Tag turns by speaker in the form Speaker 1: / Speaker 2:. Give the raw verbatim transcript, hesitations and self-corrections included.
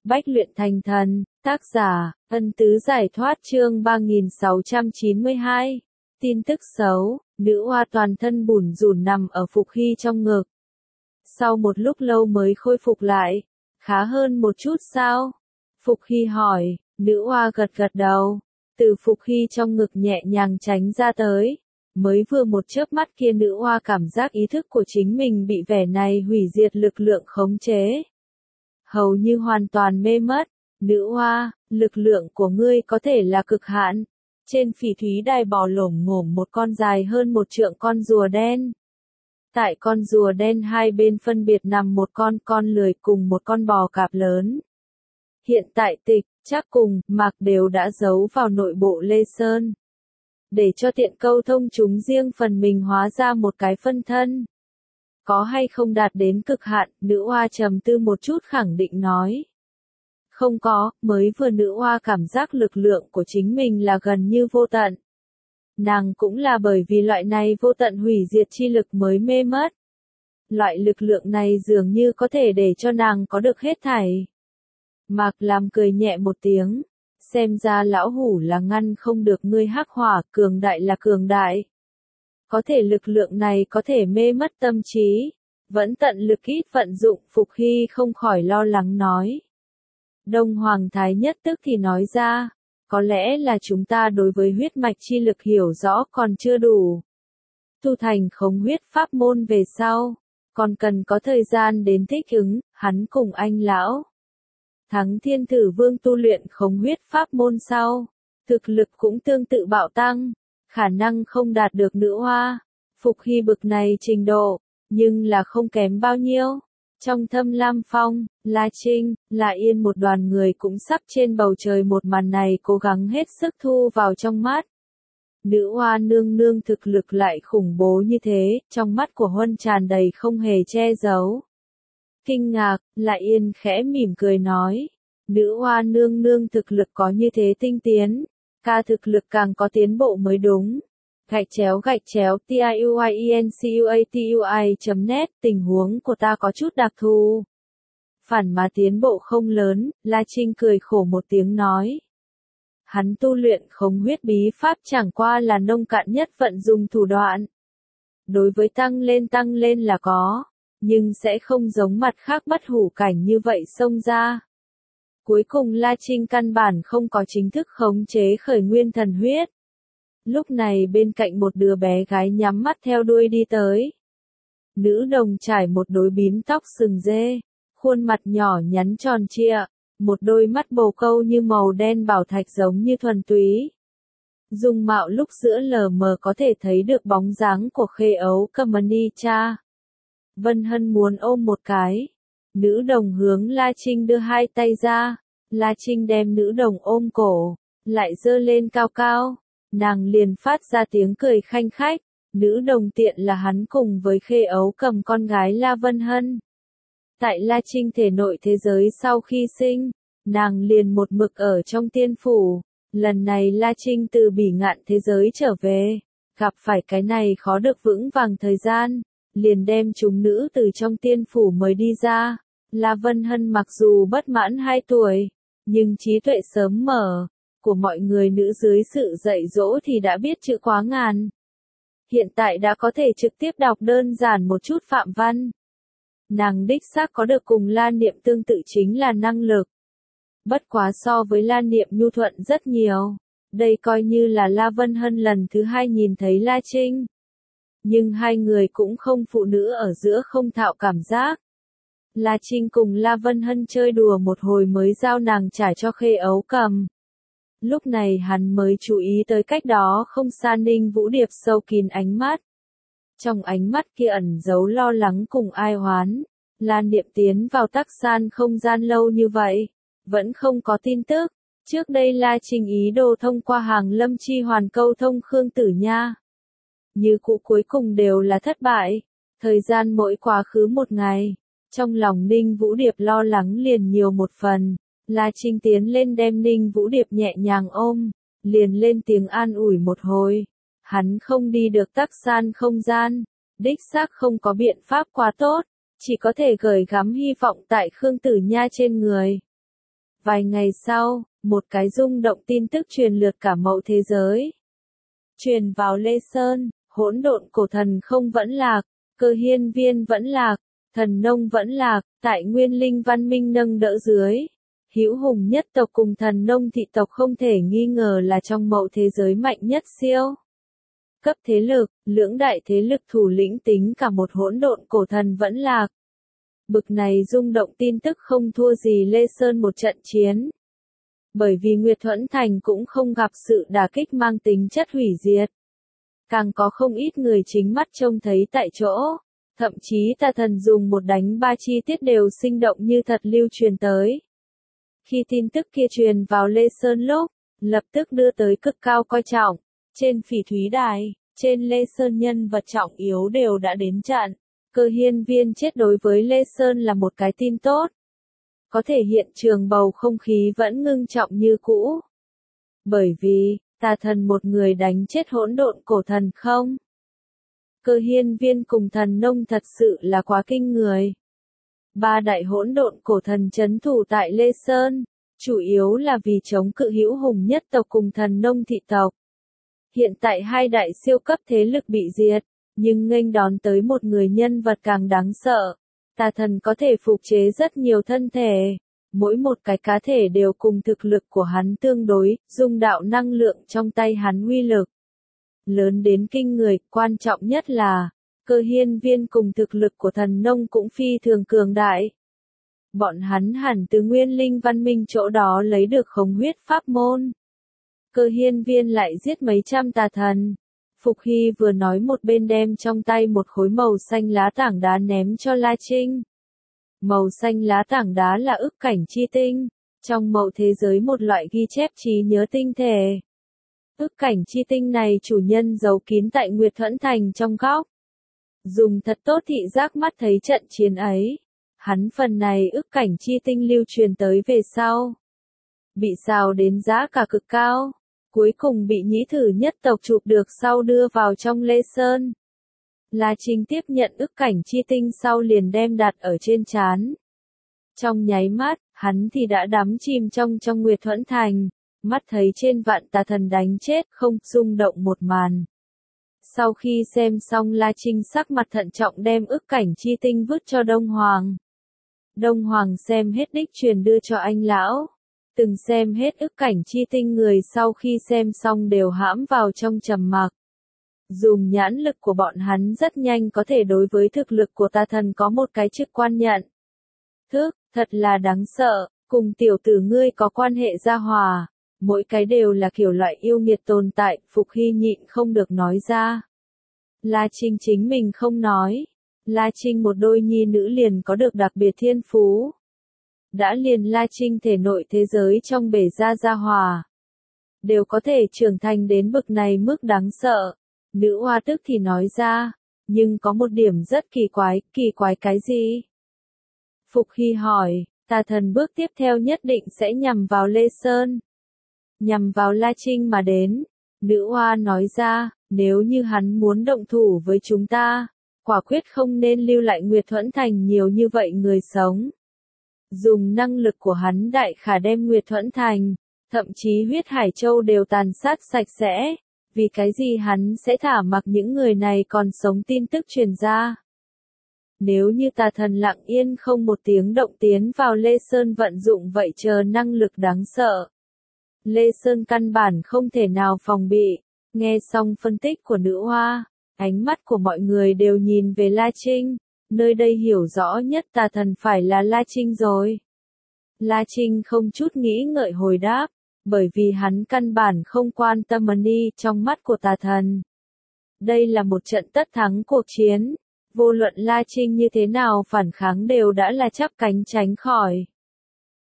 Speaker 1: Bách luyện thành thần, tác giả, Ân Tứ giải thoát chương ba nghìn sáu trăm chín mươi hai. Tin tức xấu, nữ oa toàn thân bủn rủn nằm ở Phục Hy trong ngực. Sau một lúc lâu mới khôi phục lại, khá hơn một chút sao? Phục Hy hỏi, nữ oa gật gật đầu, từ Phục Hy trong ngực nhẹ nhàng tránh ra tới. Mới vừa một chớp mắt kia nữ oa cảm giác ý thức của chính mình bị vẻ này hủy diệt lực lượng khống chế. Hầu như hoàn toàn mê mất. Nữ oa, lực lượng của ngươi có thể là cực hạn. Trên phỉ thúy đài bò lổm ngổm một con dài hơn một trượng con rùa đen. Tại con rùa đen hai bên phân biệt nằm một con con lười cùng một con bò cạp lớn. Hiện tại Tịch, Trác cùng Mạc đều đã giấu vào nội bộ Lê Sơn. Để cho tiện câu thông chúng riêng phần mình hóa ra một cái phân thân. Có hay không đạt đến cực hạn, nữ oa trầm tư một chút khẳng định nói. Không có, mới vừa nữ oa cảm giác lực lượng của chính mình là gần như vô tận. Nàng cũng là bởi vì loại này vô tận hủy diệt chi lực mới mê mất. Loại lực lượng này dường như có thể để cho nàng có được hết thảy. Mạc làm cười nhẹ một tiếng. Xem ra lão hủ là ngăn không được ngươi hắc hỏa, cường đại là cường đại. Có thể lực lượng này có thể mê mất tâm trí. Vẫn tận lực ít vận dụng, Phục Hy không khỏi lo lắng nói. Đông Hoàng Thái Nhất tức thì nói ra. Có lẽ là chúng ta đối với huyết mạch chi lực hiểu rõ còn chưa đủ. Tu thành khống huyết pháp môn về sau. Còn cần có thời gian đến thích ứng, hắn cùng anh lão. Thắng Thiên Tử Vương tu luyện khống huyết pháp môn sau. Thực lực cũng tương tự bạo tăng. Khả năng không đạt được nữ oa. Phục Hy bực này trình độ. Nhưng là không kém bao nhiêu. Trong Thâm Lam Phong, La Trinh, La Yên một đoàn người cũng sắp trên bầu trời một màn này cố gắng hết sức thu vào trong mắt. Nữ oa nương nương thực lực lại khủng bố như thế, trong mắt của Huân tràn đầy không hề che giấu. Kinh ngạc, La Yên khẽ mỉm cười nói. Nữ oa nương nương thực lực có như thế tinh tiến. Ca thực lực càng có tiến bộ mới đúng. Gạch chéo gạch chéo tiuyencuatui chấm net tình huống của ta có chút đặc thù. Phản mà tiến bộ không lớn, La Trinh cười khổ một tiếng nói. Hắn tu luyện khống huyết bí pháp chẳng qua là nông cạn nhất vận dùng thủ đoạn. Đối với tăng lên tăng lên là có, nhưng sẽ không giống mặt khác bất hủ cảnh như vậy xông ra. Cuối cùng La Trinh căn bản không có chính thức khống chế khởi nguyên thần huyết. Lúc này bên cạnh một đứa bé gái nhắm mắt theo đuôi đi tới. Nữ đồng trải một đôi bím tóc sừng dê, khuôn mặt nhỏ nhắn tròn trịa, một đôi mắt bồ câu như màu đen bảo thạch giống như thuần túy. Dung mạo lúc giữa lờ mờ có thể thấy được bóng dáng của Khê Ấu Kamani cha. Vân Hân muốn ôm một cái. Nữ đồng hướng La Trinh đưa hai tay ra. La Trinh đem nữ đồng ôm cổ, lại giơ lên cao cao. Nàng liền phát ra tiếng cười khanh khách. Nữ đồng tiện là hắn cùng với Khê Ấu cầm con gái La Vân Hân. Tại La Trinh thể nội thế giới sau khi sinh, nàng liền một mực ở trong tiên phủ. Lần này La Trinh từ bỉ ngạn thế giới trở về, gặp phải cái này khó được vững vàng thời gian, liền đem chúng nữ từ trong tiên phủ mới đi ra. La Vân Hân mặc dù bất mãn hai tuổi, nhưng trí tuệ sớm mở, của mọi người nữ dưới sự dạy dỗ thì đã biết chữ quá ngàn. Hiện tại đã có thể trực tiếp đọc đơn giản một chút phạm văn. Nàng đích xác có được cùng La Niệm tương tự chính là năng lực. Bất quá so với La Niệm nhu thuận rất nhiều. Đây coi như là La Vân Hân lần thứ hai nhìn thấy La Trinh. Nhưng hai người cũng không phụ nữ ở giữa không thạo cảm giác. La Trinh cùng La Vân Hân chơi đùa một hồi mới giao nàng trả cho Khê Ấu cầm. Lúc này hắn mới chú ý tới cách đó không xa Ninh Vũ Điệp sâu kín ánh mắt. Trong ánh mắt kia ẩn giấu lo lắng cùng ai oán. La Niệm tiến vào Tắc San không gian lâu như vậy, vẫn không có tin tức. Trước đây La Trinh ý đồ thông qua hàng lâm chi hoàn câu thông Khương Tử Nha. Như cũ cuối cùng đều là thất bại. Thời gian mỗi quá khứ một ngày, trong lòng Ninh Vũ Điệp lo lắng liền nhiều một phần. La Trinh tiến lên đem Ninh Vũ Điệp nhẹ nhàng ôm, liền lên tiếng an ủi một hồi. Hắn không đi được Tắc San không gian, đích xác không có biện pháp quá tốt, chỉ có thể gửi gắm hy vọng tại Khương Tử Nha trên người. Vài ngày sau, một cái rung động tin tức truyền lượt cả mậu thế giới. Truyền vào Lê Sơn, hỗn độn cổ thần không vẫn lạc, Cơ Hiên Viên vẫn lạc, Thần Nông vẫn lạc, tại Nguyên Linh văn minh nâng đỡ dưới. Hữu Hùng nhất tộc cùng Thần Nông thị tộc không thể nghi ngờ là trong mậu thế giới mạnh nhất siêu cấp thế lực, lưỡng đại thế lực thủ lĩnh tính cả một hỗn độn cổ thần vẫn lạc. Bực này rung động tin tức không thua gì Lê Sơn một trận chiến. Bởi vì Nguyệt Thuẫn Thành cũng không gặp sự đả kích mang tính chất hủy diệt. Càng có không ít người chính mắt trông thấy tại chỗ. Thậm chí tà thần dùng một đánh ba chi tiết đều sinh động như thật lưu truyền tới. Khi tin tức kia truyền vào Lê Sơn lúc, lập tức đưa tới cực cao coi trọng. Trên Phỉ Thúy Đài, trên Lê Sơn nhân vật trọng yếu đều đã đến trận. Cơ Hiên Viên chết đối với Lê Sơn là một cái tin tốt. Có thể hiện trường bầu không khí vẫn ngưng trọng như cũ. Bởi vì, tà thần một người đánh chết hỗn độn cổ thần không? Cơ Hiên Viên cùng Thần Nông thật sự là quá kinh người. Ba đại hỗn độn cổ thần trấn thủ tại Lê Sơn, chủ yếu là vì chống cự Hữu Hùng nhất tộc cùng Thần Nông thị tộc. Hiện tại hai đại siêu cấp thế lực bị diệt, nhưng nghênh đón tới một người nhân vật càng đáng sợ. Tà thần có thể phục chế rất nhiều thân thể, mỗi một cái cá thể đều cùng thực lực của hắn tương đối, dung đạo năng lượng trong tay hắn uy lực lớn đến kinh người, quan trọng nhất là, Cơ Hiên Viên cùng thực lực của Thần Nông cũng phi thường cường đại. Bọn hắn hẳn từ Nguyên Linh văn minh chỗ đó lấy được khống huyết pháp môn. Cơ Hiên Viên lại giết mấy trăm tà thần. Phục Hy vừa nói một bên đem trong tay một khối màu xanh lá tảng đá ném cho La Trinh. Màu xanh lá tảng đá là ức cảnh chi tinh, trong mậu thế giới một loại ghi chép trí nhớ tinh thể. Ức cảnh chi tinh này chủ nhân giấu kín tại Nguyệt Thuẫn Thành trong góc. Dùng thật tốt thị giác mắt thấy trận chiến ấy. Hắn phần này ức cảnh chi tinh lưu truyền tới về sau. Bị xào đến giá cả cực cao. Cuối cùng bị nhĩ thử nhất tộc chụp được sau đưa vào trong Lê Sơn. La Trinh tiếp nhận ức cảnh chi tinh sau liền đem đặt ở trên trán. Trong nháy mắt, hắn thì đã đắm chìm trong trong Nguyệt Thuẫn Thành, mắt thấy trên vạn tà thần đánh chết không rung động một màn. Sau khi xem xong La Trinh sắc mặt thận trọng đem ức cảnh chi tinh vứt cho Đông Hoàng. Đông Hoàng xem hết đích truyền đưa cho anh lão. Từng xem hết ức cảnh chi tinh người sau khi xem xong đều hãm vào trong trầm mặc. Dùng nhãn lực của bọn hắn rất nhanh có thể đối với thực lực của tà thần có một cái trực quan nhận. Thức, thật là đáng sợ, cùng tiểu tử ngươi có quan hệ gia hòa. Mỗi cái đều là kiểu loại yêu nghiệt tồn tại, Phục Hy nhịn không được nói ra. La Trinh chính mình không nói. La Trinh một đôi nhi nữ liền có được đặc biệt thiên phú. Đã liền La Trinh thể nội thế giới trong bể ra gia hòa. Đều có thể trưởng thành đến bực này mức đáng sợ. Nữ hoa tức thì nói ra. Nhưng có một điểm rất kỳ quái, kỳ quái cái gì? Phục Hy hỏi, tà thần bước tiếp theo nhất định sẽ nhằm vào Lê Sơn. Nhằm vào La Trinh mà đến. Nữ hoa nói ra, nếu như hắn muốn động thủ với chúng ta, quả quyết không nên lưu lại Nguyệt Thuẫn Thành nhiều như vậy người sống. Dùng năng lực của hắn đại khả đem Nguyệt Thuẫn Thành, thậm chí huyết Hải Châu đều tàn sát sạch sẽ. Vì cái gì hắn sẽ thả mặc những người này còn sống tin tức truyền ra. Nếu như tà thần lặng yên không một tiếng động tiến vào Lê Sơn vận dụng vậy chờ năng lực đáng sợ. Lê Sơn căn bản không thể nào phòng bị. Nghe xong phân tích của nữ hoa, ánh mắt của mọi người đều nhìn về La Trinh. Nơi đây hiểu rõ nhất tà thần phải là La Trinh rồi. La Trinh không chút nghĩ ngợi hồi đáp, bởi vì hắn căn bản không quan tâm money trong mắt của tà thần. Đây là một trận tất thắng cuộc chiến, vô luận La Trinh như thế nào phản kháng đều đã là chắp cánh tránh khỏi.